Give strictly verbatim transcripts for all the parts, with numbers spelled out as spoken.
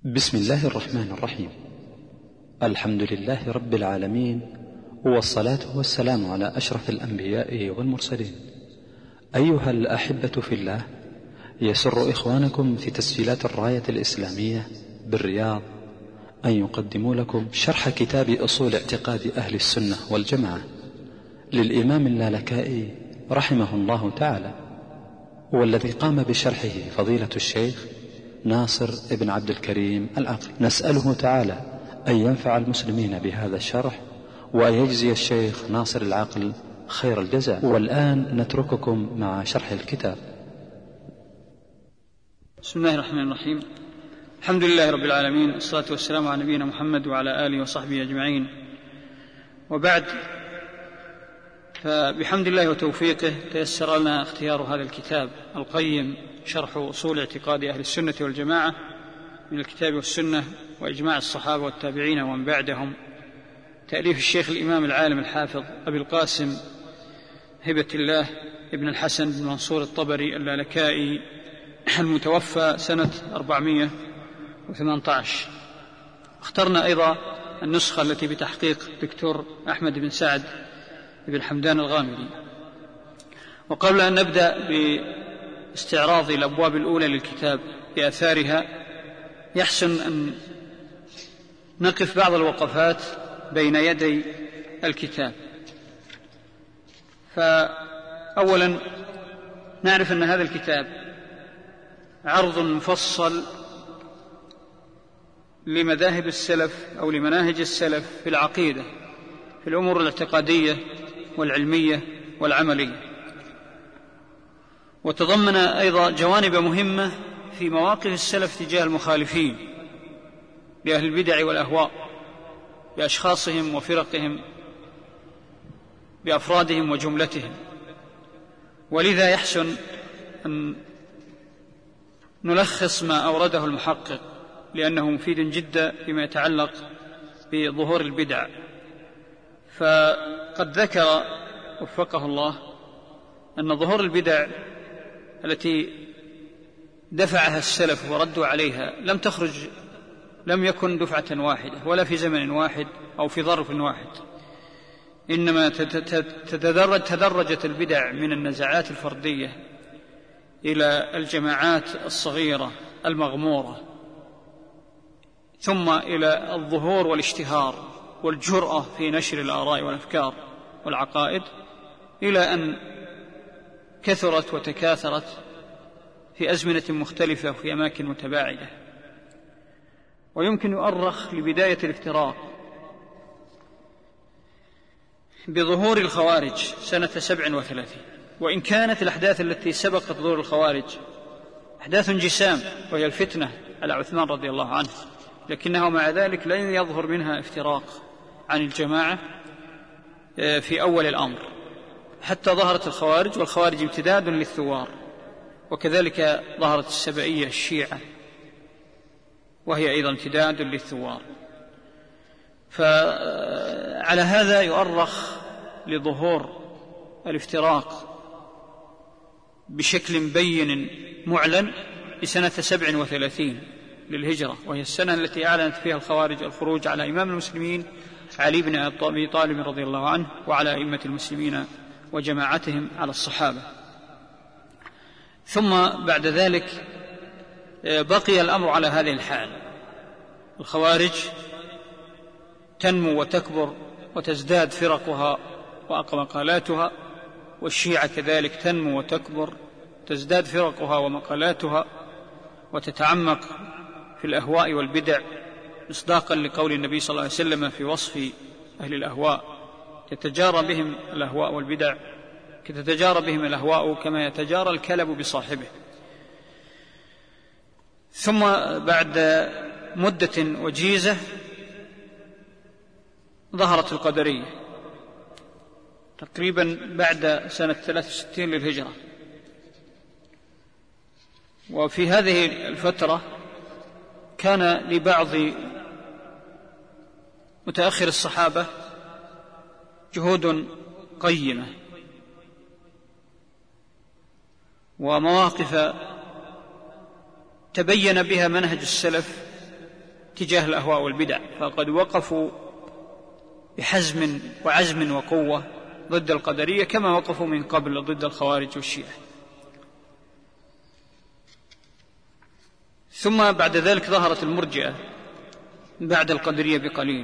بسم الله الرحمن الرحيم. الحمد لله رب العالمين، والصلاة والسلام على أشرف الأنبياء والمرسلين. أيها الأحبة في الله، يسر إخوانكم في تسجيلات الراية الإسلامية بالرياض أن يقدموا لكم شرح كتاب أصول اعتقاد أهل السنة والجماعة للإمام اللالكائي رحمه الله تعالى، والذي قام بشرحه فضيلة الشيخ ناصر ابن عبد الكريم العقل. نسأله تعالى أن ينفع المسلمين بهذا الشرح وأن يجزي الشيخ ناصر العقل خير الجزاء. والآن نترككم مع شرح الكتاب. بسم الله الرحمن الرحيم. الحمد لله رب العالمين، والصلاة والسلام على نبينا محمد وعلى آله وصحبه أجمعين، وبعد، فبحمد الله وتوفيقه تيسر لنا اختيار هذا الكتاب القيم، شرح أصول اعتقاد أهل السنة والجماعة من الكتاب والسنة وإجماع الصحابة والتابعين ومن بعدهم، تأليف الشيخ الإمام العالم الحافظ أبي القاسم هبة الله ابن الحسن بن منصور الطبري اللالكائي المتوفى سنة أربعمائة وثمانية عشر. اخترنا أيضا النسخة التي بتحقيق دكتور أحمد بن سعد بن حمدان الغامدي. وقبل أن نبدأ باستعراض الأبواب الأولى للكتاب بآثارها، يحسن أن نقف بعض الوقفات بين يدي الكتاب. فأولا نعرف أن هذا الكتاب عرض مفصل لمذاهب السلف أو لمناهج السلف في العقيدة، في الأمور الاعتقادية والعلمية والعملية، وتضمن أيضا جوانب مهمة في مواقف السلف تجاه المخالفين بأهل البدع والأهواء، بأشخاصهم وفرقهم، بأفرادهم وجملتهم. ولذا يحسن أن نلخص ما أورده المحقق، لأنه مفيد جدا فيما يتعلق بظهور البدع. فقد ذكر وفقه الله أن ظهور البدع التي دفعها السلف وردوا عليها لم تخرج لم يكن دفعة واحدة ولا في زمن واحد أو في ظرف واحد، إنما تدرج تدرجت البدع من النزعات الفردية إلى الجماعات الصغيرة المغمورة، ثم إلى الظهور والاشتهار والجرأة في نشر الآراء والأفكار والعقائد، إلى أن كثرت وتكاثرت في أزمنة مختلفة وفي أماكن متباعدة. ويمكن يؤرخ لبداية الافتراق بظهور الخوارج سنة سبع وثلاثين، وإن كانت الأحداث التي سبقت ظهور الخوارج أحداث انجسام وهي الفتنة على عثمان رضي الله عنه، لكنه مع ذلك لن يظهر منها افتراق عن الجماعة في أول الأمر، حتى ظهرت الخوارج، والخوارج امتداد للثوار، وكذلك ظهرت السبائية الشيعة وهي أيضا امتداد للثوار. فعلى هذا يؤرخ لظهور الافتراق بشكل بين معلن بسنة سبع وثلاثين للهجرة، وهي السنة التي أعلنت فيها الخوارج الخروج على إمام المسلمين علي بن أبي طالب رضي الله عنه وعلى أئمة المسلمين وجماعتهم على الصحابة. ثم بعد ذلك بقي الأمر على هذه الحال، الخوارج تنمو وتكبر وتزداد فرقها ومقالاتها، والشيعة كذلك تنمو وتكبر تزداد فرقها ومقالاتها وتتعمق في الأهواء والبدع، مصداقا لقول النبي صلى الله عليه وسلم في وصف أهل الأهواء: يتجارى بهم الأهواء والبدع كتتجارى بهم الأهواء كما يتجارى الكلب بصاحبه. ثم بعد مدة وجيزة ظهرت القدرية تقريبا بعد سنة ثلاث وستين للهجرة، وفي هذه الفترة كان لبعض متأخر الصحابة جهود قيمة ومواقف تبين بها منهج السلف تجاه الأهواء والبدع، فقد وقفوا بحزم وعزم وقوة ضد القدرية كما وقفوا من قبل ضد الخوارج والشيعة. ثم بعد ذلك ظهرت المرجئة بعد القدرية بقليل،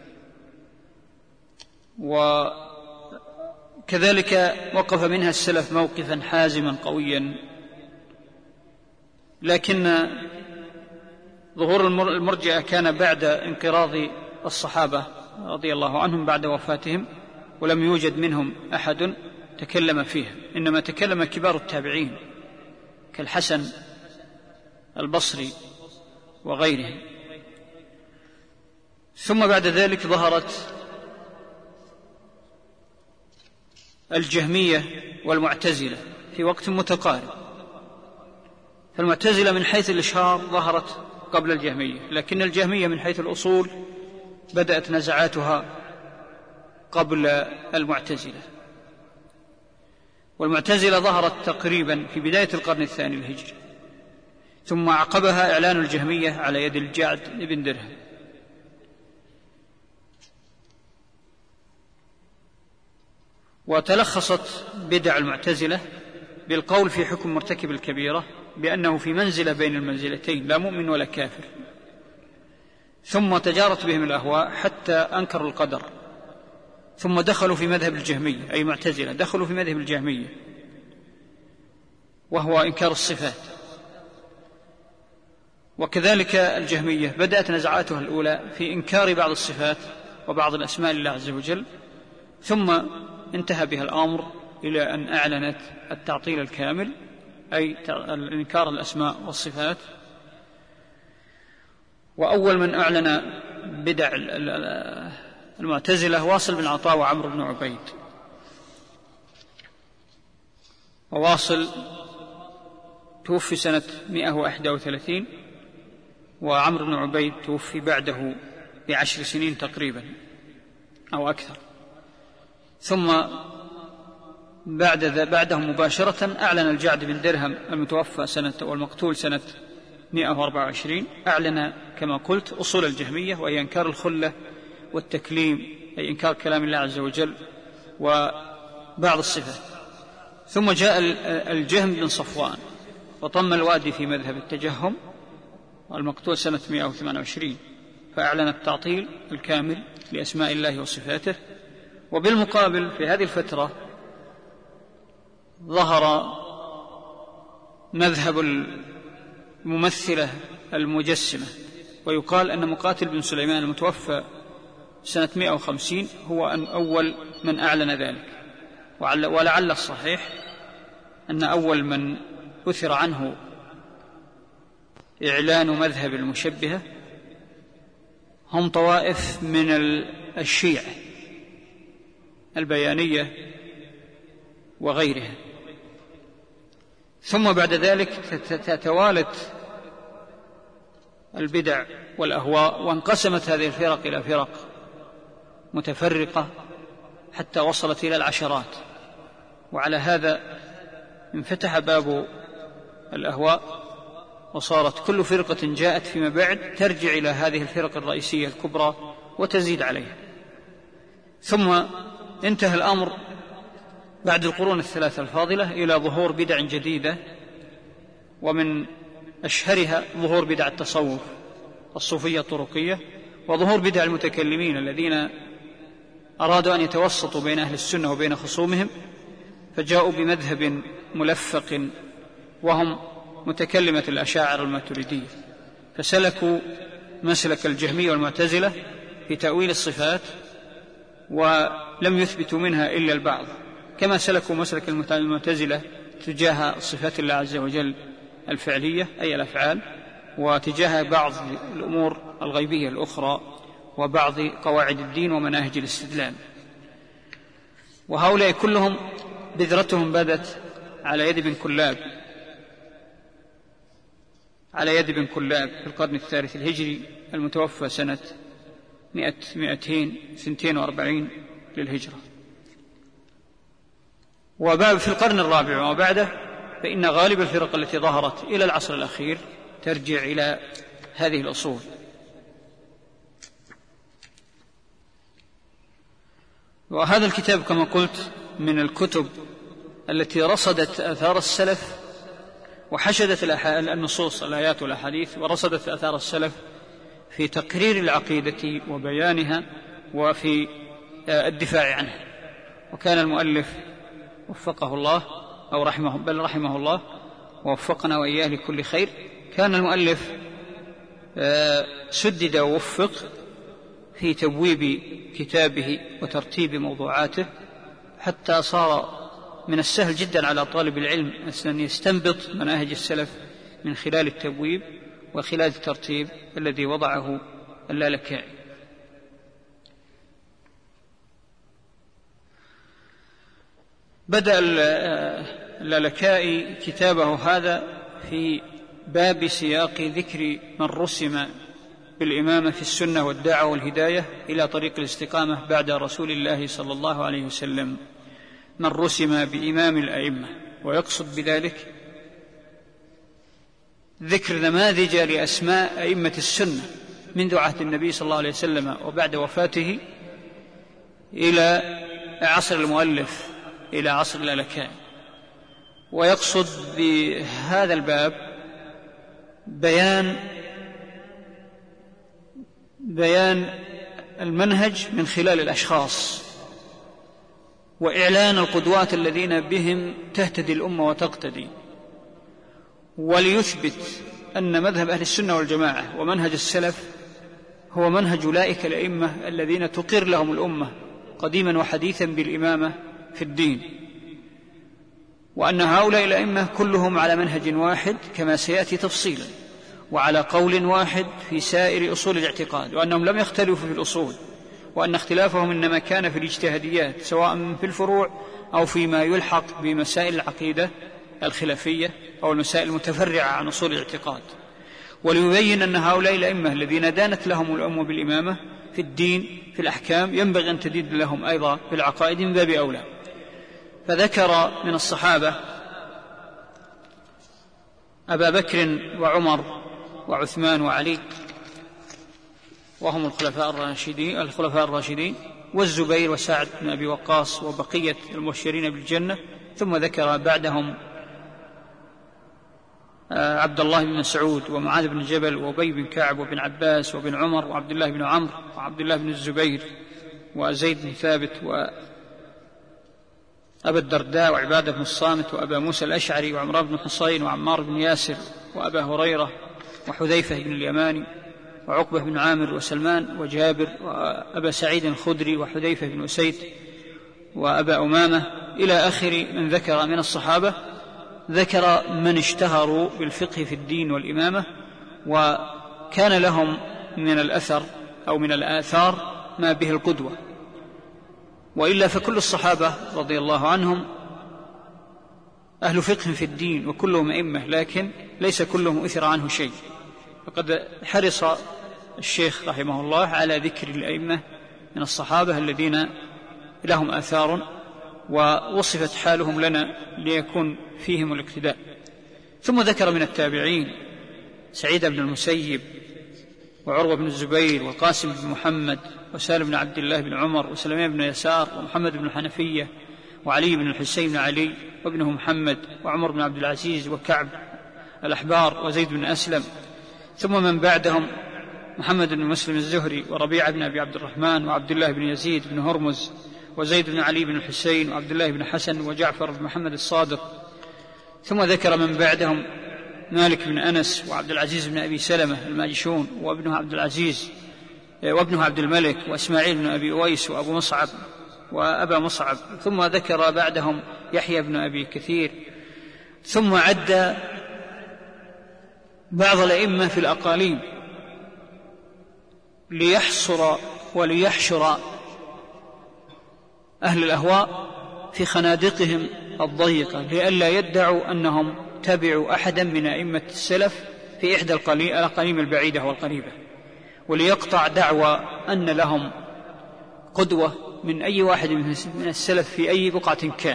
وكذلك وقف منها السلف موقفا حازما قويا، لكن ظهور المرجئة كان بعد انقراض الصحابة رضي الله عنهم بعد وفاتهم، ولم يوجد منهم أحد تكلم فيها، إنما تكلم كبار التابعين كالحسن البصري وغيرهم. ثم بعد ذلك ظهرت الجهمية والمعتزلة في وقت متقارب، فالمعتزلة من حيث الإشهار ظهرت قبل الجهمية، لكن الجهمية من حيث الأصول بدأت نزعاتها قبل المعتزلة. والمعتزلة ظهرت تقريبا في بداية القرن الثاني الهجري، ثم عقبها إعلان الجهمية على يد الجعد بن درهم. وتلخصت بدع المعتزلة بالقول في حكم مرتكب الكبيرة بأنه في منزلة بين المنزلتين، لا مؤمن ولا كافر. ثم تجارت بهم الأهواء حتى أنكروا القدر، ثم دخلوا في مذهب الجهمية، أي معتزلة دخلوا في مذهب الجهمية وهو إنكار الصفات. وكذلك الجهمية بدأت نزعاتها الأولى في إنكار بعض الصفات وبعض الأسماء لله عز وجل، ثم انتهى بها الأمر إلى أن أعلنت التعطيل الكامل، أي إنكار الأسماء والصفات. وأول من أعلن بدع المعتزلة واصل بن عطاء وعمر بن عبيد. وواصل توفي سنة مئة وواحد وثلاثين، وعمر بن عبيد توفي بعده بعشر سنين تقريبا أو أكثر. ثم بعد بعده مباشرة أعلن الجعد بن درهم المتوفى سنة والمقتول سنة مئة وأربعة وعشرين، أعلن كما قلت أصول الجهمية، وهي إنكار الخلة والتكليم، أي إنكار كلام الله عز وجل وبعض الصفات. ثم جاء الجهم بن صفوان وطم الوادي في مذهب التجهم، والمقتول سنة مئة وثمانية وعشرين، فأعلن التعطيل الكامل لأسماء الله وصفاته. وبالمقابل في هذه الفترة ظهر مذهب الممثلة المجسمة، ويقال أن مقاتل بن سليمان المتوفى سنة مئة وخمسين هو أن أول من أعلن ذلك. ولعل الصحيح أن أول من أثر عنه إعلان مذهب المشبهة هم طوائف من الشيعة البيانية وغيرها. ثم بعد ذلك تتوالت البدع والأهواء، وانقسمت هذه الفرق إلى فرق متفرقة حتى وصلت إلى العشرات. وعلى هذا انفتح باب الأهواء، وصارت كل فرقة جاءت فيما بعد ترجع إلى هذه الفرق الرئيسية الكبرى وتزيد عليها. ثم انتهى الأمر بعد القرون الثلاثة الفاضلة إلى ظهور بدع جديدة، ومن أشهرها ظهور بدع التصوف الصوفية الطرقية، وظهور بدع المتكلمين الذين أرادوا أن يتوسطوا بين أهل السنة وبين خصومهم، فجاءوا بمذهب ملفق وهم متكلمة الأشاعرة الماتريدية، فسلكوا مسلك الجهمية والمعتزلة في تأويل الصفات، ولم يثبتوا منها إلا البعض، كما سلكوا مسلك المعتزلة تجاه صفات الله عز وجل الفعلية أي الأفعال، وتجاه بعض الأمور الغيبية الأخرى وبعض قواعد الدين ومناهج الاستدلال. وهؤلاء كلهم بذرتهم بدت على يد بن كلاب على يد بن كلاب في القرن الثالث الهجري المتوفى سنة مئتين سنتين وأربعين للهجرة. وبعد في القرن الرابع وبعده فإن غالب الفرق التي ظهرت إلى العصر الأخير ترجع إلى هذه الأصول، وهذا الكتاب كما قلت من الكتب التي رصدت آثار السلف وحشدت النصوص الآيات والأحاديث ورصدت آثار السلف في تقرير العقيدة وبيانها وفي الدفاع عنها. وكان المؤلف وفقه الله أو رحمه بل رحمه الله ووفقنا وإياه لكل خير، كان المؤلف سدد ووفق في تبويب كتابه وترتيب موضوعاته، حتى صار من السهل جدا على طالب العلم أن يستنبط مناهج السلف من خلال التبويب وخلال الترتيب الذي وضعه اللالكائي. بدأ اللالكائي كتابه هذا في باب سياق ذكر من رسم بالإمامة في السنة والدعوة والهداية إلى طريق الاستقامة بعد رسول الله صلى الله عليه وسلم، من رسم بإمام الأئمة، ويقصد بذلك ذكر نماذج لأسماء أئمة السنة منذ عهد النبي صلى الله عليه وسلم وبعد وفاته إلى عصر المؤلف إلى عصر اللالكائي. ويقصد بهذا الباب بيان بيان المنهج من خلال الأشخاص، وإعلان القدوات الذين بهم تهتدي الأمة وتقتدي، وليثبت أن مذهب أهل السنة والجماعة ومنهج السلف هو منهج أولئك الأئمة الذين تقر لهم الأمة قديما وحديثا بالإمامة في الدين، وأن هؤلاء الأئمة كلهم على منهج واحد كما سيأتي تفصيلا، وعلى قول واحد في سائر أصول الاعتقاد، وأنهم لم يختلفوا في الأصول، وأن اختلافهم إنما كان في الاجتهاديات سواء في الفروع أو فيما يلحق بمسائل العقيدة الخلافية أو المسائل المتفرعة عن أصول الاعتقاد. وليبين أن هؤلاء الأئمة الذين دانت لهم الأمة بالإمامة في الدين في الأحكام ينبغي أن تدين لهم أيضا في العقائد من باب أولى. فذكر من الصحابة أبا بكر وعمر وعثمان وعلي وهم الخلفاء الراشدين الخلفاء الراشدين والزبير وسعد بن أبي وقاص وبقية المبشرين بالجنة. ثم ذكر بعدهم عبد الله بن مسعود ومعاذ بن جبل وأبي بن كعب وابن عباس وابن عمر وعبد الله بن عمرو وعبد الله بن الزبير وزيد بن ثابت وأبا الدرداء وعبادة بن الصامت وأبا موسى الأشعري وعمران بن حصين وعمار بن ياسر وأبا هريرة وحذيفة بن اليماني وعقبة بن عامر وسلمان وجابر وأبا سعيد الخدري وحذيفة بن أسيد وأبا أمامة إلى آخر من ذكر من الصحابة. ذكر من اشتهروا بالفقه في الدين والإمامة وكان لهم من الأثر أو من الآثار ما به القدوة، وإلا فكل الصحابة رضي الله عنهم أهل فقه في الدين وكلهم أئمة، لكن ليس كلهم أثر عنه شيء. فقد حرص الشيخ رحمه الله على ذكر الأئمة من الصحابة الذين لهم آثار ووصفت حالهم لنا ليكون فيهم الاقتداء. ثم ذكر من التابعين سعيد بن المسيب وعروة بن الزبير وقاسم بن محمد وسالم بن عبد الله بن عمر وسلمان بن يسار ومحمد بن الحنفية وعلي بن الحسين بن علي وابنه محمد وعمر بن عبد العزيز وكعب الأحبار وزيد بن أسلم. ثم من بعدهم محمد بن مسلم الزهري وربيعة بن أبي عبد الرحمن وعبد الله بن يزيد بن هرمز وزيد بن علي بن الحسين وعبد الله بن حسن وجعفر بن محمد الصادق. ثم ذكر من بعدهم مالك بن أنس وعبد العزيز بن أبي سلمة الماجشون وابنه عبد العزيز وابنه عبد الملك وإسماعيل بن أبي أويس وأبو مصعب وأبا مصعب. ثم ذكر بعدهم يحيى بن أبي كثير. ثم عد بعض الأئمة في الأقاليم ليحصر وليحشر أهل الأهواء في خنادقهم الضيقة لئلا يدعوا أنهم تبعوا أحدا من أئمة السلف في إحدى الأقاليم البعيدة والقريبة، وليقطع دعوى أن لهم قدوة من أي واحد من السلف في أي بقعة كان.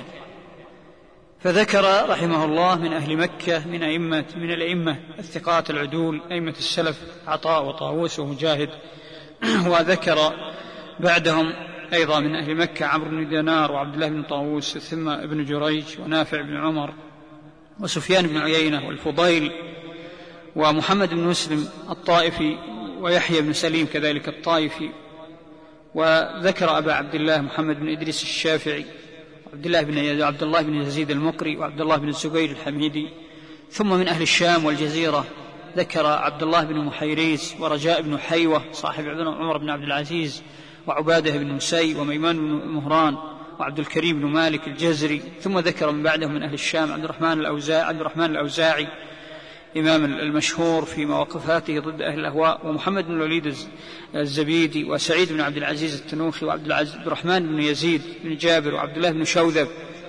فذكر رحمه الله من أهل مكة من أئمة من الأئمة الثقات العدول أئمة السلف عطاء وطاووس ومجاهد. وذكر بعدهم أيضا من أهل مكة عمرو بن دينار وعبد الله بن طاووس ثم ابن جريج ونافع بن عمر وسفيان بن عيينة والفضيل ومحمد بن مسلم الطائفي ويحيى بن سليم كذلك الطائفي. وذكر أبا عبد الله محمد بن إدريس الشافعي وعبد الله بن عبد الله بن يزيد المقري وعبد الله بن الزبير الحميدي. ثم من أهل الشام والجزيرة ذكر عبد الله بن محيريز ورجاء بن حيوة صاحب عمر بن عبد العزيز وعبادة بن مسي وميمان بن مهران وعبد الكريم بن مالك الجزري. ثم ذكر من بعدهم من أهل الشام عبد الرحمن الأوزاعي, عبد الرحمن الأوزاعي إمام المشهور في مواقفاته ضد أهل الأهواء، ومحمد بن الوليد الزبيدي وسعيد بن عبد العزيز التنوخي وعبد الرحمن بن يزيد بن جابر وعبد الله بن شوذب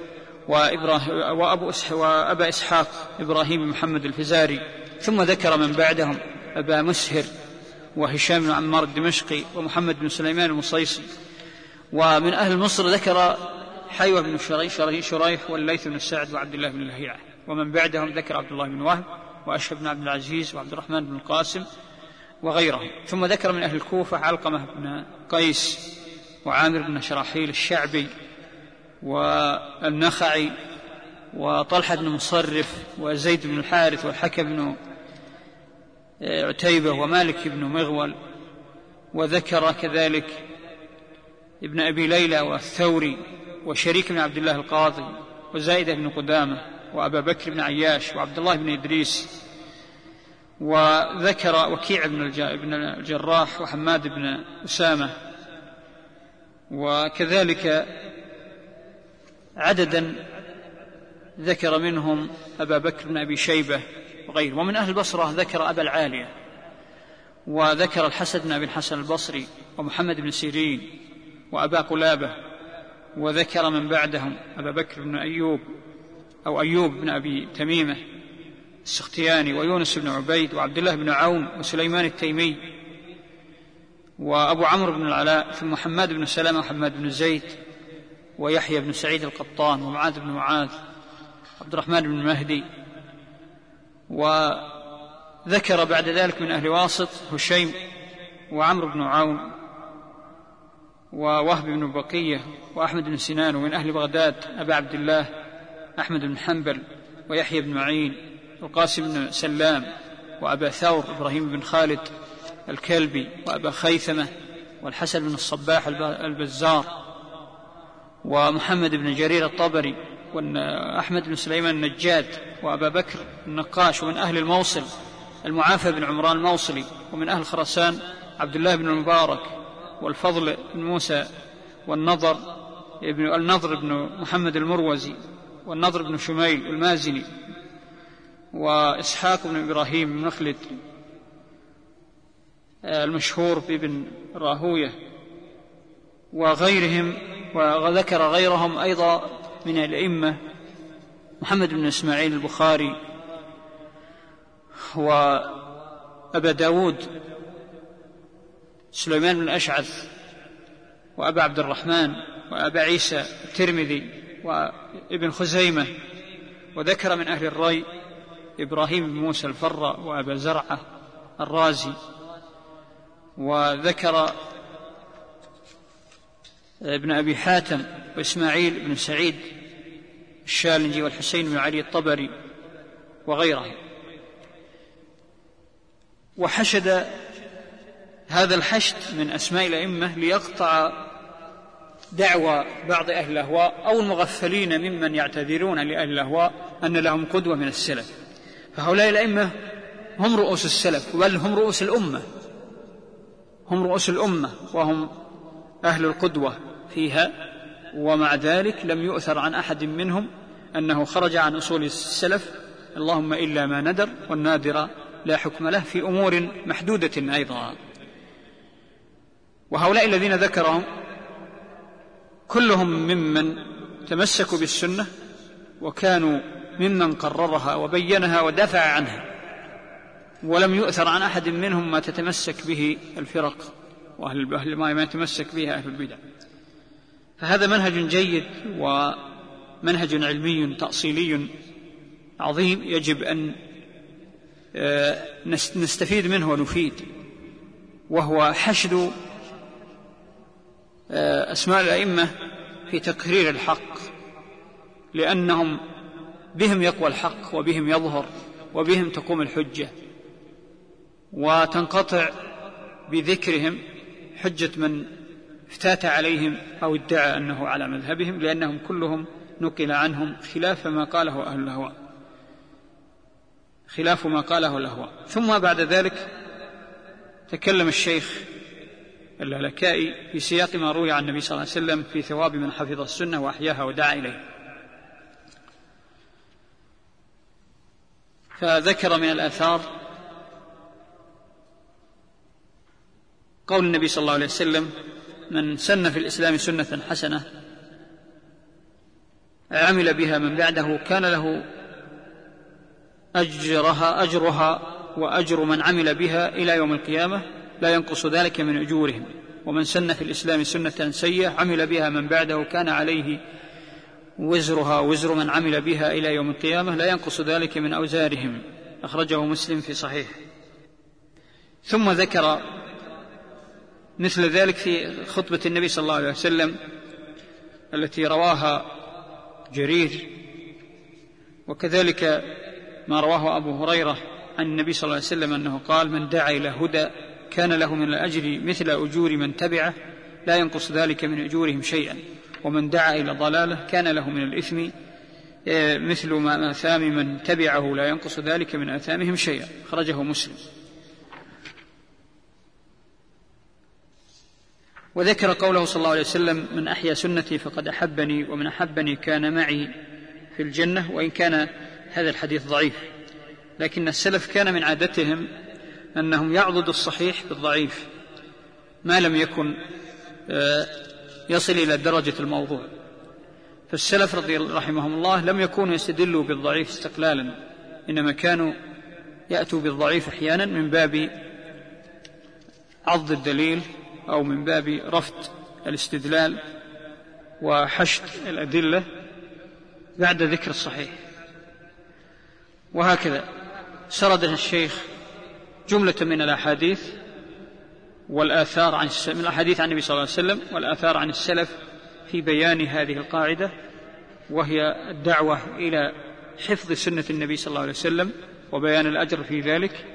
وأبو وأبا إسحاق إبراهيم بن محمد الفزاري. ثم ذكر من بعدهم أبا مسهر وهشام بن عمار الدمشقي ومحمد بن سليمان المصيصي. ومن أهل مصر ذكر حيوة بن شريح والليث بن سعد وعبد الله بن لهيعة. ومن بعدهم ذكر عبد الله بن وهب وأشهب بن عبد العزيز وعبد الرحمن بن القاسم وغيرهم. ثم ذكر من أهل الكوفة علقمة بن قيس وعامر بن شراحيل الشعبي والنخعي وطلحة بن مصرف وزيد بن الحارث والحكم بن عتيبة ومالك بن مغول. وذكر كذلك ابن أبي ليلى والثوري وشريك بن عبد الله القاضي وزائدة بن قدامة وأبا بكر بن عياش وعبد الله بن إدريس. وذكر وكيع بن الجراح وحماد بن أسامة. وكذلك عددا ذكر منهم أبا بكر بن أبي شيبة وغيره. ومن أهل البصرة ذكر أبا العالية وذكر الحسن بن أبي الحسن البصري ومحمد بن سيرين وأبا قلابة. وذكر من بعدهم أبا بكر بن أيوب أو أيوب بن أبي تميمة السختياني ويونس بن عبيد وعبد الله بن عون وسليمان التيمي وأبو عمرو بن العلاء ثم محمد بن سلمة وحماد بن زيد ويحيى بن سعيد القطان ومعاذ بن معاذ عبد الرحمن بن مهدي. وذكر بعد ذلك من أهل واسط هشيم وعمرو بن عون ووهب بن بقية وأحمد بن سنان. ومن أهل بغداد أبا عبد الله أحمد بن حنبل ويحيى بن معين والقاسم بن سلام وأبا ثور إبراهيم بن خالد الكلبي وأبا خيثمة والحسن بن الصباح البزار ومحمد بن جرير الطبري وأحمد بن سليمان النجاد وأبا بكر النقاش. ومن أهل الموصل المعافى بن عمران الموصلي. ومن أهل خراسان عبد الله بن المبارك والفضل بن موسى والنضر ابن النضر بن محمد المروزي والنضر بن شميل المازني وإسحاق بن إبراهيم بن مخلد المشهور بابن راهوية وغيرهم. وذكر غيرهم أيضا من الأئمة محمد بن إسماعيل البخاري وأبا داود سليمان بن الأشعث وأبا عبد الرحمن وأبا عيسى الترمذي وابن خزيمة. وذكر من أهل الري إبراهيم بن موسى الفراء وأبا زرعة الرازي. وذكر ابن أبي حاتم وإسماعيل بن سعيد الشالنجي والحسين بن علي الطبري وغيره. وحشد هذا الحشد من أسماء الأئمة ليقطع دعوى بعض أهل الأهواء أو المغفلين ممن يعتذرون لأهل الأهواء أن لهم قدوة من السلف. فهؤلاء الأئمة هم رؤوس السلف بل هم رؤوس الأمة هم رؤوس الأمة وهم أهل القدوة فيها. ومع ذلك لم يؤثر عن أحد منهم أنه خرج عن أصول السلف اللهم إلا ما ندر والنادر لا حكم له في أمور محدودة أيضا. وهؤلاء الذين ذكرهم كلهم ممن تمسكوا بالسنة وكانوا ممن قررها وبينها ودافع عنها، ولم يؤثر عن أحد منهم ما تتمسك به الفرق وأهل ما يتمسك به أهل البدع. فهذا منهج جيد ومنهج علمي تأصيلي عظيم يجب أن نستفيد منه ونفيد، وهو حشد أسماء الأئمة في تقرير الحق، لأنهم بهم يقوى الحق وبهم يظهر وبهم تقوم الحجة، وتنقطع بذكرهم حجة من افتات عليهم أو ادعى أنه على مذهبهم، لأنهم كلهم نقل عنهم خلاف ما قاله أهل الهوى، خلاف ما قاله الأهواء. ثم بعد ذلك تكلم الشيخ اللالكائي في سياق ما روي عن النبي صلى الله عليه وسلم في ثواب من حفظ السنة وأحياها ودعا إليه، فذكر من الآثار قول النبي صلى الله عليه وسلم: من سن في الإسلام سنة حسنة عمل بها من بعده كان له أجرها أجرها وأجر من عمل بها إلى يوم القيامة لا ينقص ذلك من أجورهم، ومن سن في الإسلام سنة سيئة عمل بها من بعده كان عليه وزرها وزر من عمل بها إلى يوم القيامة لا ينقص ذلك من أوزارهم. أخرجه مسلم في صحيح. ثم ذكر مثل ذلك في خطبة النبي صلى الله عليه وسلم التي رواها جرير، وكذلك ما رواه أبو هريرة عن النبي صلى الله عليه وسلم أنه قال: من دعا إلى هدى كان له من الأجر مثل أجور من تبعه لا ينقص ذلك من أجورهم شيئا، ومن دعا إلى ضلالة كان له من الإثم مثل ما آثام من تبعه لا ينقص ذلك من آثامهم شيئا. خرجه مسلم. وذكر قوله صلى الله عليه وسلم: من أحيا سنتي فقد أحبني ومن أحبني كان معي في الجنة، وإن كان هذا الحديث ضعيف، لكن السلف كان من عادتهم أنهم يعضدوا الصحيح بالضعيف ما لم يكن يصل إلى درجة الموضوع. فالسلف رضي رحمهم الله لم يكونوا يستدلوا بالضعيف استقلالا، إنما كانوا يأتوا بالضعيف أحيانا من باب عض الدليل أو من باب رفض الاستدلال وحشد الأدلة بعد ذكر الصحيح. وهكذا سرد الشيخ جملة من الأحاديث والآثار عن من الأحاديث عن النبي صلى الله عليه وسلم والآثار عن السلف في بيان هذه القاعدة، وهي الدعوة إلى حفظ سنة النبي صلى الله عليه وسلم وبيان الأجر في ذلك،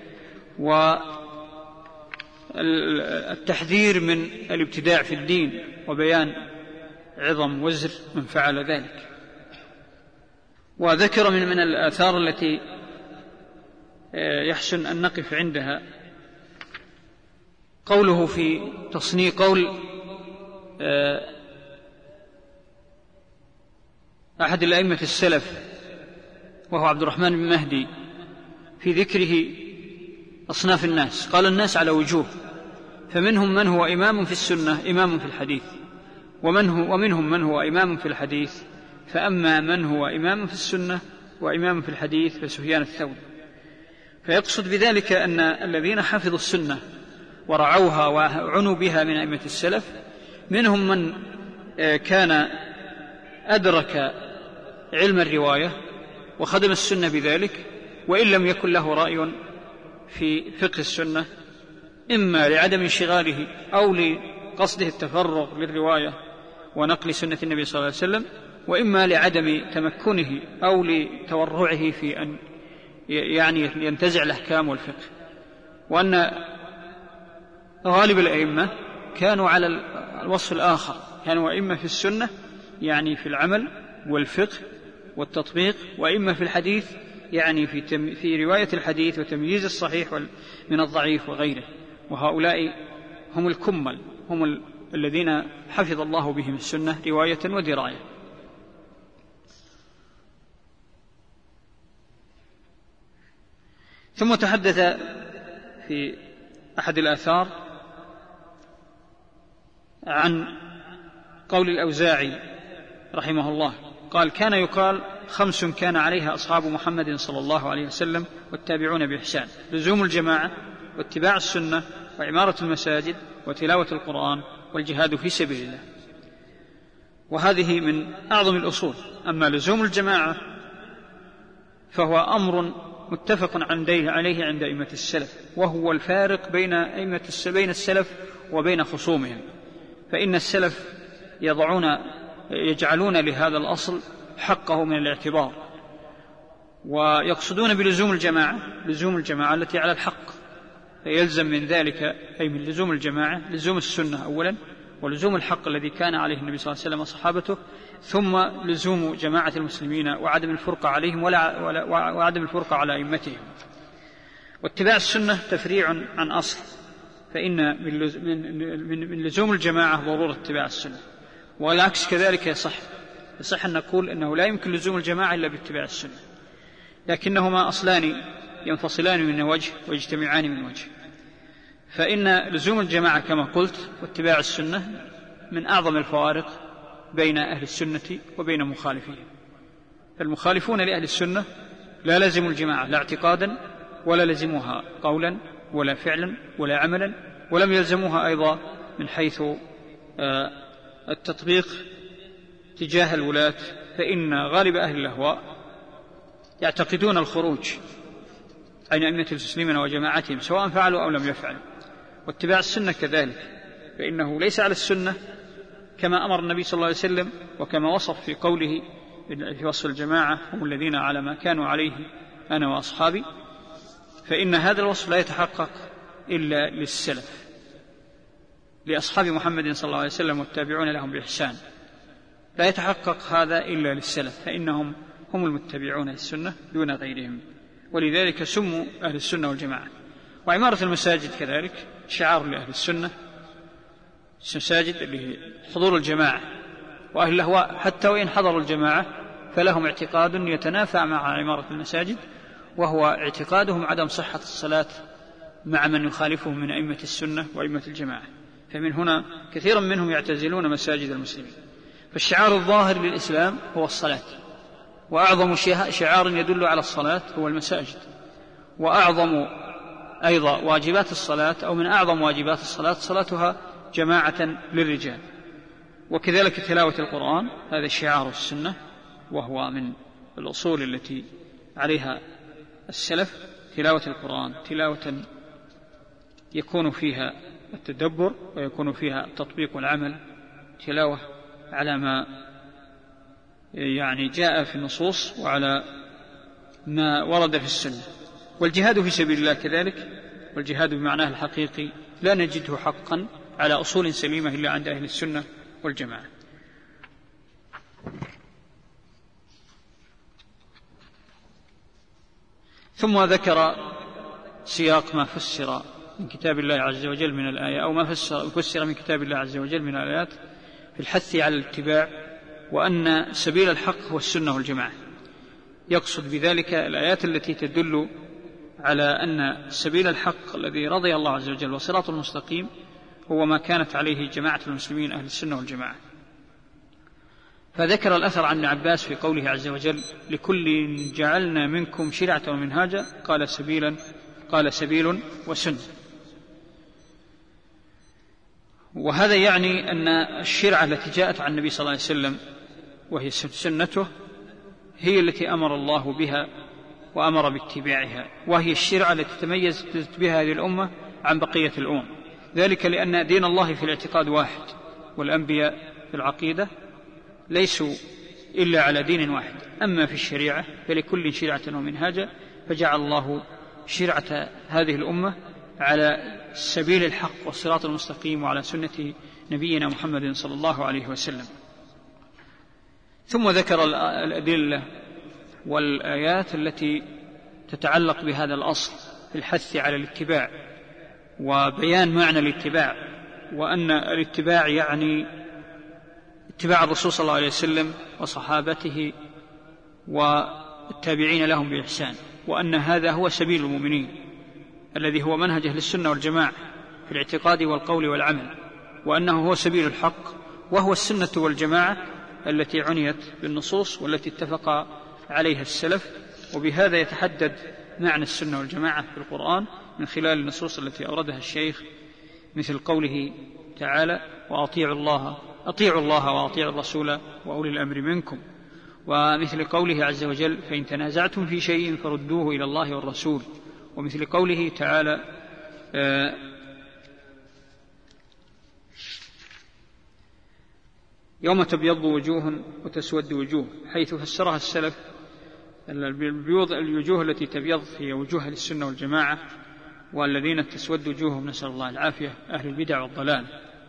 والتحذير من الابتداع في الدين وبيان عظم وزر من فعل ذلك. وذكر من من الآثار التي يحسن أن نقف عندها قوله في تصنيع قول أحد الأئمة السلف وهو عبد الرحمن بن مهدي في ذكره أصناف الناس، قال: الناس على وجوه، فمنهم من هو إمام في السنة إمام في الحديث، ومن هو ومنهم من هو إمام في الحديث، فأما من هو إمام في السنة وإمام في الحديث فسفيان الثوري. فيقصد بذلك أن الذين حفظوا السنة ورعوها وعنوا بها من أئمة السلف منهم من كان أدرك علم الرواية وخدم السنة بذلك، وإن لم يكن له رأي في فقه السنة، إما لعدم انشغاله أو لقصده التفرغ للرواية ونقل سنة النبي صلى الله عليه وسلم، وإما لعدم تمكنه أو لتورعه في أن يعني ينتزع الأحكام والفقه. وأن غالب الأئمة كانوا على الوصف الآخر، كانوا أئمة في السنة يعني في العمل والفقه والتطبيق، وإما في الحديث يعني في, تم في رواية الحديث وتمييز الصحيح من الضعيف وغيره. وهؤلاء هم الكمل، هم ال... الذين حفظ الله بهم السنة رواية ودراية. ثم تحدث في أحد الآثار عن قول الأوزاعي رحمه الله، قال: كان يقال خمس كان عليها أصحاب محمد صلى الله عليه وسلم والتابعون بإحسان: لزوم الجماعة واتباع السنة وعمارة المساجد وتلاوة القرآن والجهاد في سبيل الله. وهذه من أعظم الأصول. أما لزوم الجماعة فهو أمر متفق عليه عند أئمة السلف، وهو الفارق بين أئمة بين السلف وبين خصومهم، فإن السلف يضعون يجعلون لهذا الأصل حقه من الاعتبار، ويقصدون بلزوم الجماعة لزوم الجماعة التي على الحق، فيلزم من ذلك أي من لزوم الجماعة لزوم السنة أولا، ولزوم الحق الذي كان عليه النبي صلى الله عليه وسلم وصحابته، ثم لزوم جماعة المسلمين وعدم الفرقة عليهم ولا ولا وعدم الفرقة على أئمتهم. واتباع السنة تفريع عن أصل، فإن من لزوم الجماعة ضرورة اتباع السنة، والعكس كذلك يصح يصح أن نقول أنه لا يمكن لزوم الجماعة إلا باتباع السنة، لكنهما أصلان ينفصلان من وجه ويجتمعان من وجه. فإن لزوم الجماعة كما قلت واتباع السنة من أعظم الفوارق بين أهل السنة وبين مخالفين. فالمخالفون لأهل السنة لا لزموا الجماعة لا اعتقادا ولا لزموها قولا ولا فعلا ولا عملا، ولم يلزموها أيضا من حيث التطبيق تجاه الولاة، فإن غالب أهل الأهواء يعتقدون الخروج عن أئمة المسلمين وجماعتهم سواء فعلوا أو لم يفعلوا. واتباع السنة كذلك، فإنه ليس على السنة كما أمر النبي صلى الله عليه وسلم وكما وصف في قوله في وصف الجماعة هم الذين على ما كانوا عليه أنا وأصحابي، فإن هذا الوصف لا يتحقق إلا للسلف، لأصحاب محمد صلى الله عليه وسلم والتابعون لهم بإحسان، لا يتحقق هذا إلا للسلف، فإنهم هم المتبعون للسنة دون غيرهم، ولذلك سموا أهل السنة والجماعة. وعمارة المساجد كذلك شعار لأهل السنة، المساجد اللي حضور الجماعة، وأهل الأهواء حتى وإن حضروا الجماعة فلهم اعتقاد يتنافى مع عمارة المساجد، وهو اعتقادهم عدم صحة الصلاة مع من يخالفهم من أئمة السنة وأئمة الجماعة، فمن هنا كثيرا منهم يعتزلون مساجد المسلمين. فالشعار الظاهر للإسلام هو الصلاة، وأعظم شعار يدل على الصلاة هو المساجد، وأعظم أيضا واجبات الصلاة أو من أعظم واجبات الصلاة صلاتها جماعة للرجال. وكذلك تلاوة القرآن، هذا شعار السنة وهو من الأصول التي عليها السلف، تلاوة القرآن تلاوة يكون فيها التدبر ويكون فيها التطبيق والعمل، تلاوة على ما يعني جاء في النصوص وعلى ما ورد في السنة. والجهاد في سبيل الله كذلك، والجهاد بمعناه الحقيقي لا نجده حقا على أصول سليمة إلا عند أهل السنة والجماعة. ثم ذكر سياق ما فسر من كتاب الله عز وجل من الآية، أو ما فسر, فسر من كتاب الله عز وجل من الآيات في الحث على الاتباع، وأن سبيل الحق هو السنة والجماعة. يقصد بذلك الآيات التي تدل على أن سبيل الحق الذي رضي الله عز وجل وصراط المستقيم هو ما كانت عليه جماعة المسلمين أهل السنة والجماعة. فذكر الأثر عن ابن عباس في قوله عز وجل لكل جعلنا منكم شرعة ومنهاجا قال سبيلا قال سبيل وسنة. وهذا يعني أن الشرعة التي جاءت عن النبي صلى الله عليه وسلم وهي سنته هي التي أمر الله بها وأمر باتباعها، وهي الشرعة التي تميزت بها هذه الأمة عن بقية الأمم، ذلك لأن دين الله في الاعتقاد واحد، والأنبياء في العقيدة ليسوا إلا على دين واحد. أما في الشريعة فلكل شرعة ومنهاجا، فجعل الله شرعة هذه الأمة على سبيل الحق والصراط المستقيم وعلى سنة نبينا محمد صلى الله عليه وسلم. ثم ذكر الأدلة والآيات التي تتعلق بهذا الأصل في الحث على الاتباع وبيان معنى الاتباع، وأن الاتباع يعني اتباع الرسول صلى الله عليه وسلم وصحابته والتابعين لهم بإحسان، وأن هذا هو سبيل المؤمنين الذي هو منهج أهل السنة والجماعة في الاعتقاد والقول والعمل، وأنه هو سبيل الحق وهو السنة والجماعة التي عنيت بالنصوص والتي اتفق عليها السلف. وبهذا يتحدد معنى السنة والجماعة في القرآن من خلال النصوص التي أوردها الشيخ، مثل قوله تعالى وأطيعوا الله أطيعوا الله وأطيعوا الرسول وأولي الأمر منكم، ومثل قوله عز وجل فإن تنازعتم في شيء فردوه إلى الله والرسول، ومثل قوله تعالى يوم تبيض وجوه وتسود وجوه، حيث فسرها السلف البيوض الوجوه التي تبيض هي وجوه السنة والجماعة، والذين تسود وجوههم نسأل الله العافية أهل البدع والضلال.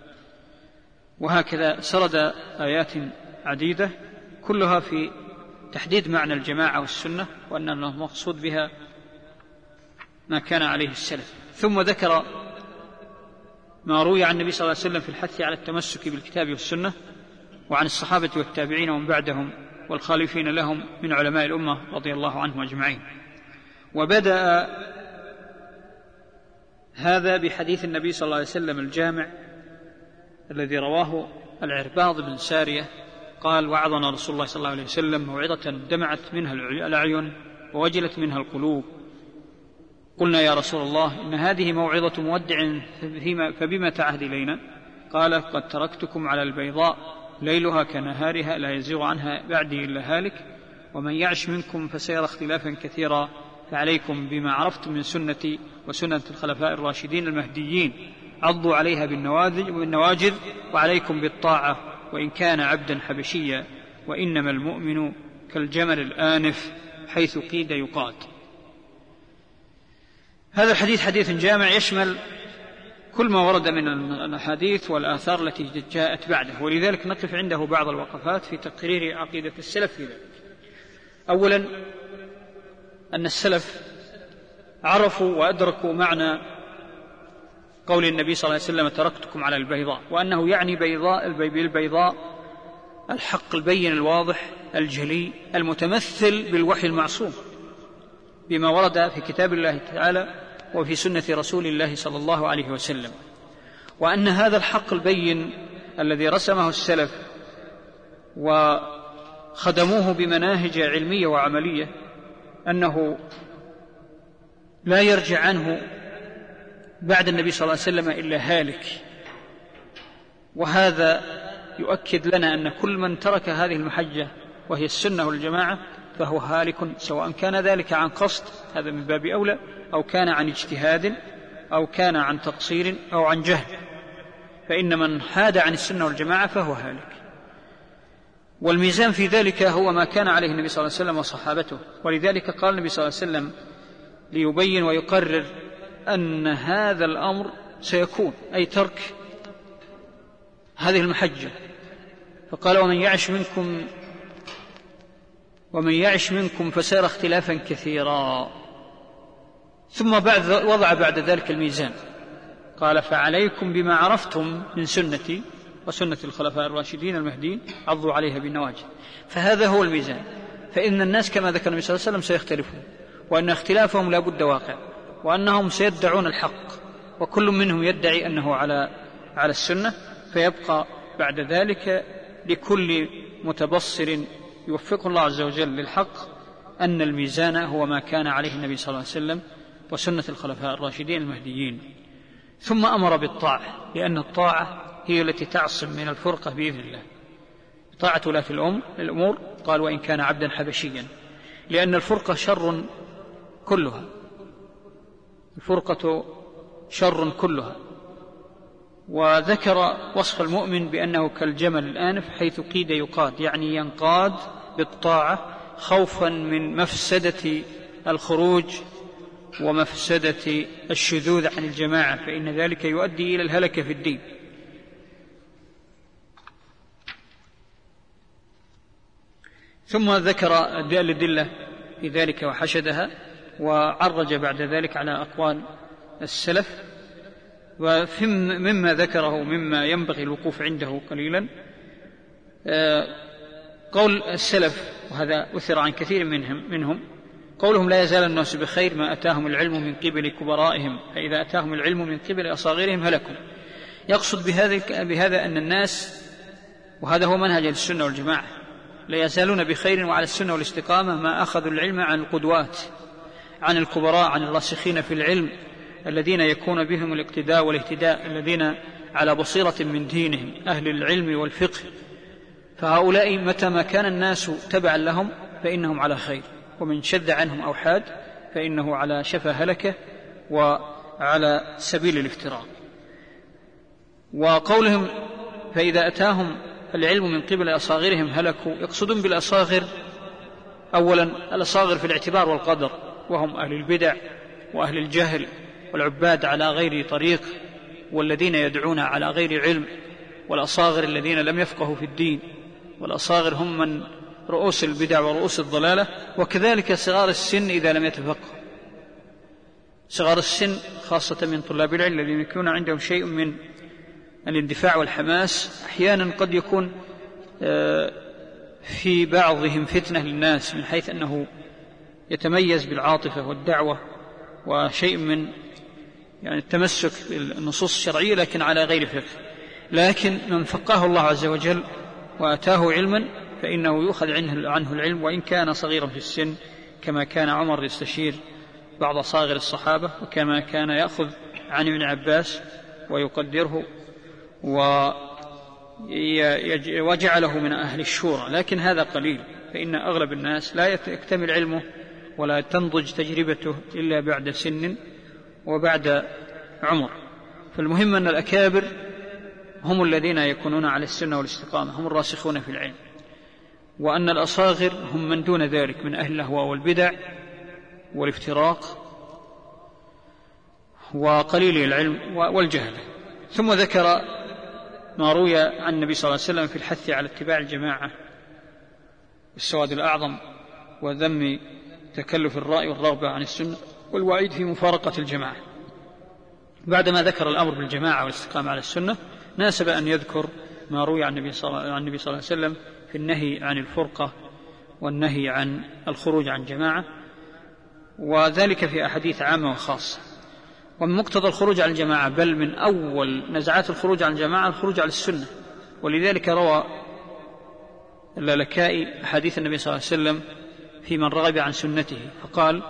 وهكذا سرد آيات عديدة كلها في تحديد معنى الجماعة والسنة، وأن المقصود بها ما كان عليه السلف. ثم ذكر ما روي عن النبي صلى الله عليه وسلم في الحث على التمسك بالكتاب والسنة، وعن الصحابة والتابعين ومن بعدهم والخالفين لهم من علماء الأمة رضي الله عنهم أجمعين. وبدأ هذا بحديث النبي صلى الله عليه وسلم الجامع الذي رواه العرباض بن سارية قال: وعظنا رسول الله صلى الله عليه وسلم موعظة دمعت منها الأعين ووجلت منها القلوب. قلنا يا رسول الله إن هذه موعظة مودع فبما تعهد إلينا؟ قال: قد تركتكم على البيضاء ليلها كنهارها لا يزيغ عنها بعدي إلا هالك، ومن يعش منكم فسيرى اختلافا كثيرا، فعليكم بما عرفتم من سنتي وسنة الخلفاء الراشدين المهديين، عضوا عليها بالنواجذ، وعليكم بالطاعة وإن كان عبدا حبشيا، وإنما المؤمن كالجمل الآنف حيث قيد يقاد. هذا الحديث حديث جامع يشمل كل ما ورد من الأحاديث والآثار التي جاءت بعده، ولذلك نقف عنده بعض الوقفات في تقرير عقيدة السلف في ذلك. أولا أن السلف عرفوا وأدركوا معنى قول النبي صلى الله عليه وسلم: تركتكم على البيضاء، وأنه يعني بيضاء البيضاء الحق البين الواضح الجلي المتمثل بالوحي المعصوم بما ورد في كتاب الله تعالى وفي سنة رسول الله صلى الله عليه وسلم، وأن هذا الحق البين الذي رسمه السلف وخدموه بمناهج علمية وعملية أنه لا يرجع عنه بعد النبي صلى الله عليه وسلم إلا هالك. وهذا يؤكد لنا أن كل من ترك هذه المحجة وهي السنة والجماعة فهو هالك، سواء كان ذلك عن قصد، هذا من باب أولى، أو كان عن اجتهاد، أو كان عن تقصير، أو عن جهل، فإن من حاد عن السنة والجماعة فهو هالك. والميزان في ذلك هو ما كان عليه النبي صلى الله عليه وسلم وصحابته، ولذلك قال النبي صلى الله عليه وسلم ليبين ويقرر أن هذا الأمر سيكون، أي ترك هذه المحجة، فقال: ومن يعش منكم ومن يعش منكم فسيرى اختلافا كثيرا. ثم بعد وضع بعد ذلك الميزان، قال: فعليكم بما عرفتم من سنتي وسنة الخلفاء الراشدين المهديين، عضوا عليها بالنواجذ. فهذا هو الميزان. فإن الناس كما ذكر النبي صلى الله عليه وسلم سيختلفون، وأن اختلافهم لا بد واقع، وأنهم سيدعون الحق، وكل منهم يدعي أنه على على السنة، فيبقى بعد ذلك لكل متبصر يوفقه الله عز وجل للحق أن الميزان هو ما كان عليه النبي صلى الله عليه وسلم وسنة الخلفاء الراشدين المهديين. ثم أمر بالطاعة، لأن الطاعة هي التي تعصم من الفرقة بإذن الله. طاعة لا في الأمور، قال: وإن كان عبدا حبشيا، لأن الفرقة شر كلها، الفرقة شر كلها. وذكر وصف المؤمن بأنه كالجمل الآنف حيث قيد يقاد، يعني ينقاد بالطاعة خوفا من مفسدة الخروج ومفسدة الشذوذ عن الجماعة، فإن ذلك يؤدي إلى الهلكة في الدين. ثم ذكر الأدلة في ذلك وحشدها، وعرج بعد ذلك على أقوال السلف. ومما ذكره مما ينبغي الوقوف عنده قليلا قول السلف، وهذا أثر عن كثير منهم, منهم قولهم: لا يزال الناس بخير ما أتاهم العلم من قبل كبرائهم، فإذا أتاهم العلم من قبل أصاغرهم هلكوا. يقصد بهذا, بهذا أن الناس، وهذا هو منهج السنة والجماعة، لا يزالون بخير وعلى السنة والاستقامة ما أخذوا العلم عن القدوات، عن الكبراء، عن الراسخين في العلم الذين يكون بهم الاقتداء والاهتداء، الذين على بصيرة من دينهم، أهل العلم والفقه. فهؤلاء متى ما كان الناس تبعا لهم فإنهم على خير، ومن شذ عنهم أو حاد فإنه على شفا هلكة وعلى سبيل الافتراء. وقولهم: فإذا أتاهم العلم من قبل أصاغرهم هلكوا، يقصدون بالأصاغر أولا الأصاغر في الاعتبار والقدر، وهم أهل البدع وأهل الجهل والعباد على غير طريق والذين يدعون على غير علم، والأصاغر الذين لم يفقهوا في الدين، والأصاغر هم من رؤوس البدع ورؤوس الضلالة. وكذلك صغار السن إذا لم يتفقهوا، صغار السن خاصة من طلاب العلم الذين يكون عندهم شيء من الاندفاع والحماس، أحيانا قد يكون في بعضهم فتنة للناس من حيث أنه يتميز بالعاطفة والدعوة وشيء من يعني التمسك بالنصوص الشرعية لكن على غير فقه. لكن من فقهه الله عز وجل وأتاه علما فإنه يؤخذ عنه العلم وإن كان صغيرا في السن، كما كان عمر يستشير بعض صاغر الصحابة، وكما كان يأخذ عن ابن عباس ويقدره وجعله من أهل الشورى. لكن هذا قليل، فإن أغلب الناس لا يكتمل علمه ولا تنضج تجربته إلا بعد سن وبعد عمر. فالمهم أن الأكابر هم الذين يكونون على السنة والاستقامة، هم الراسخون في العلم، وأن الأصاغر هم من دون ذلك من أهل الأهواء والبدع والافتراق وقليل العلم والجهل. ثم ذكر ما روي عن النبي صلى الله عليه وسلم في الحث على اتباع الجماعة بالسواد الأعظم وذم تكلف الرأي والرغبة عن السنة والوعيد في مفارقة الجماعة. بعدما ذكر الأمر بالجماعة والاستقامة على السنة ناسب أن يذكر ما روي عن النبي صلى الله عليه وسلم في النهي عن الفرقة والنهي عن الخروج عن جماعة، وذلك في أحاديث عامة وخاصة. ومن مقتضى الخروج عن الجماعة بل من أول نزعات الخروج عن الجماعة الخروج على السنة، ولذلك روى اللالكائي حديث النبي صلى الله عليه وسلم في من رغب عن سنته فقال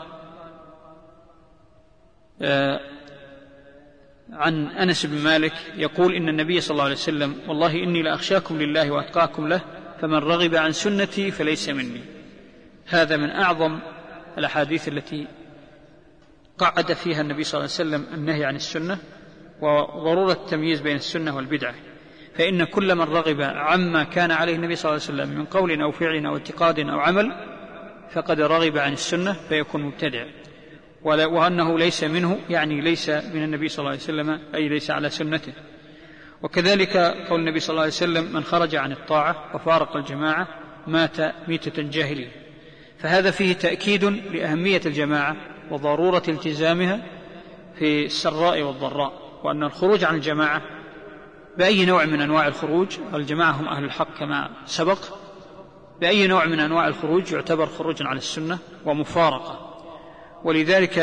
آه عن أنس بن مالك يقول إن النبي صلى الله عليه وسلم والله إني لأخشاكم لله وأتقاكم له فمن رغب عن سنتي فليس مني. هذا من أعظم الأحاديث التي قعد فيها النبي صلى الله عليه وسلم النهي عن السنة وضرورة التمييز بين السنة والبدعة، فإن كل من رغب عما كان عليه النبي صلى الله عليه وسلم من قول أو فعل أو اعتقاد أو عمل فقد رغب عن السنة فيكون مبتدع، وأنه ليس منه يعني ليس من النبي صلى الله عليه وسلم أي ليس على سنته. وكذلك قول النبي صلى الله عليه وسلم من خرج عن الطاعة وفارق الجماعة مات ميتة جاهلية. فهذا فيه تأكيد لأهمية الجماعة وضرورة التزامها في السراء والضراء، وأن الخروج عن الجماعة بأي نوع من أنواع الخروج، الجماعة هم أهل الحق كما سبق، بأي نوع من أنواع الخروج يعتبر خروجا على السنة ومفارقة. ولذلك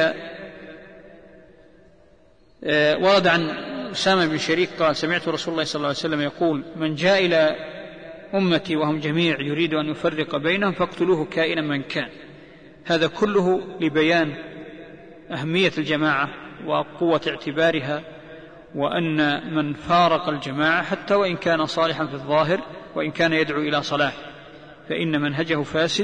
ورد عن أسامة بن شريك قال سمعت رسول الله صلى الله عليه وسلم يقول من جاء إلى أمتي وهم جميع يريد أن يفرق بينهم فاقتلوه كائنا من كان. هذا كله لبيان أهمية الجماعة وقوة اعتبارها، وأن من فارق الجماعة حتى وإن كان صالحا في الظاهر وإن كان يدعو إلى صلاح فإن منهجه فاسد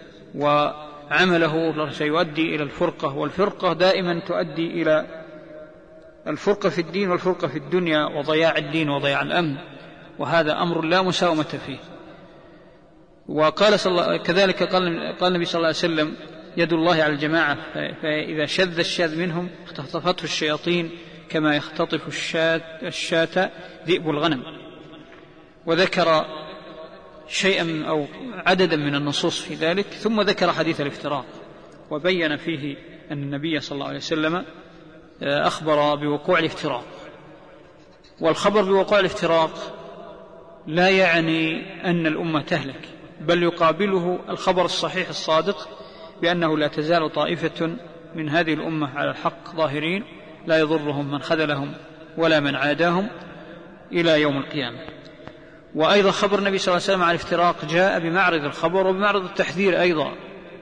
وعمله سيؤدي إلى الفرقة، والفرقة دائما تؤدي إلى الفرقة في الدين والفرقة في الدنيا وضياع الدين وضياع الأمن، وهذا أمر لا مساومة فيه. وقال صلى كذلك قال, قال النبي صلى الله عليه وسلم يد الله على الجماعة فإذا شذ الشاذ منهم اختطفته الشياطين كما يختطف الشاة ذئب الغنم. وذكر شيئا أو عددا من النصوص في ذلك، ثم ذكر حديث الافتراق وبين فيه أن النبي صلى الله عليه وسلم أخبر بوقوع الافتراق. والخبر بوقوع الافتراق لا يعني أن الأمة تهلك، بل يقابله الخبر الصحيح الصادق بأنه لا تزال طائفة من هذه الأمة على الحق ظاهرين لا يضرهم من خذلهم ولا من عاداهم إلى يوم القيامة. وأيضا خبر النبي صلى الله عليه وسلم عن الافتراق جاء بمعرض الخبر وبمعرض التحذير أيضا،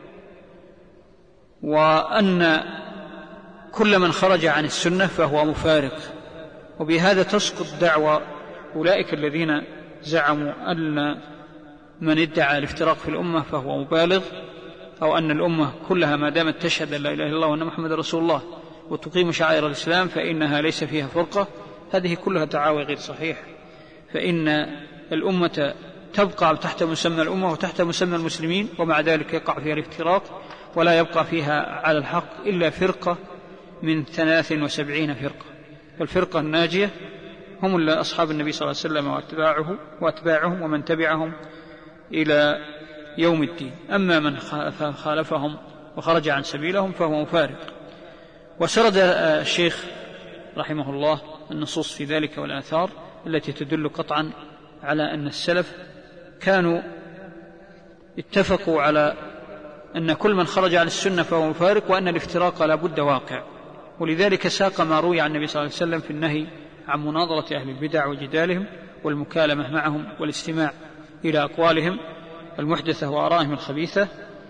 وأن كل من خرج عن السنة فهو مفارق. وبهذا تسقط دعوى أولئك الذين زعموا أن من ادعى الافتراق في الأمة فهو مبالغ، أو أن الأمة كلها ما دامت تشهد أن لا إله إلا الله وأن محمد رسول الله وتقيم شعائر الإسلام فإنها ليس فيها فرقة. هذه كلها دعاوى غير صحيحة، فإن الأمة تبقى تحت مسمى الأمة وتحت مسمى المسلمين، ومع ذلك يقع فيها الافتراق، ولا يبقى فيها على الحق إلا فرقة من ثلاث وسبعين فرقة. والفرقة الناجية هم أصحاب النبي صلى الله عليه وسلم وأتباعه وأتباعهم ومن تبعهم إلى يوم الدين. أما من خالفهم وخرج عن سبيلهم فهو مفارق. وسرد الشيخ رحمه الله النصوص في ذلك والآثار التي تدل قطعا على أن السلف كانوا اتفقوا على أن كل من خرج عن السنة فهو مفارق، وأن الافتراق لا بد واقع. ولذلك ساق ما روي عن النبي صلى الله عليه وسلم في النهي عن مناظرة أهل البدع وجدالهم والمكالمة معهم والاستماع إلى أقوالهم المحدثة وآرائهم الخبيثة.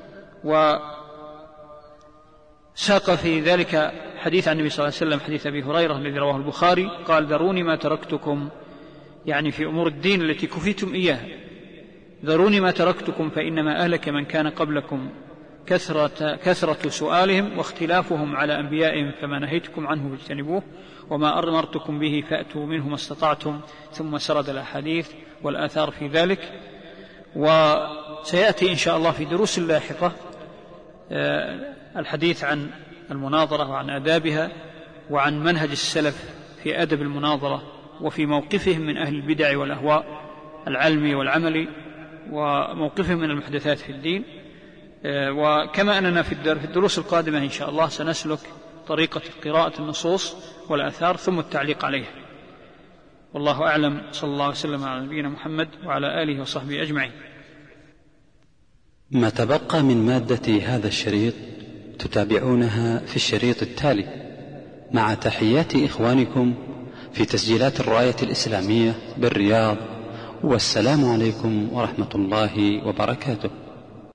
وساق في ذلك حديث عن النبي صلى الله عليه وسلم، حديث أبي هريرة الذي رواه البخاري، قال: ذروني ما تركتكم، يعني في أمور الدين التي كفيتم إياها، ذروني ما تركتكم فإنما أهلك من كان قبلكم كثرة, كثرة سؤالهم واختلافهم على أنبيائهم، فما نهيتكم عنه فاجتنبوه، وما أمرتكم به فأتوا منه ما استطعتم. ثم سرد الأحاديث والآثار في ذلك. وسيأتي إن شاء الله في دروس لاحقة الحديث عن المناظرة وعن آدابها وعن منهج السلف في أدب المناظرة وفي موقفهم من أهل البدع والأهواء العلمي والعملي، وموقفهم من المحدثات في الدين. وكما أننا في الدروس القادمة إن شاء الله سنسلك طريقة قراءة النصوص والآثار ثم التعليق عليها. والله أعلم، صلى الله وسلم على نبينا محمد وعلى آله وصحبه أجمعين. ما تبقى من مادة هذا الشريط تتابعونها في الشريط التالي، مع تحيات إخوانكم في تسجيلات الراية الإسلامية بالرياض، والسلام عليكم ورحمة الله وبركاته.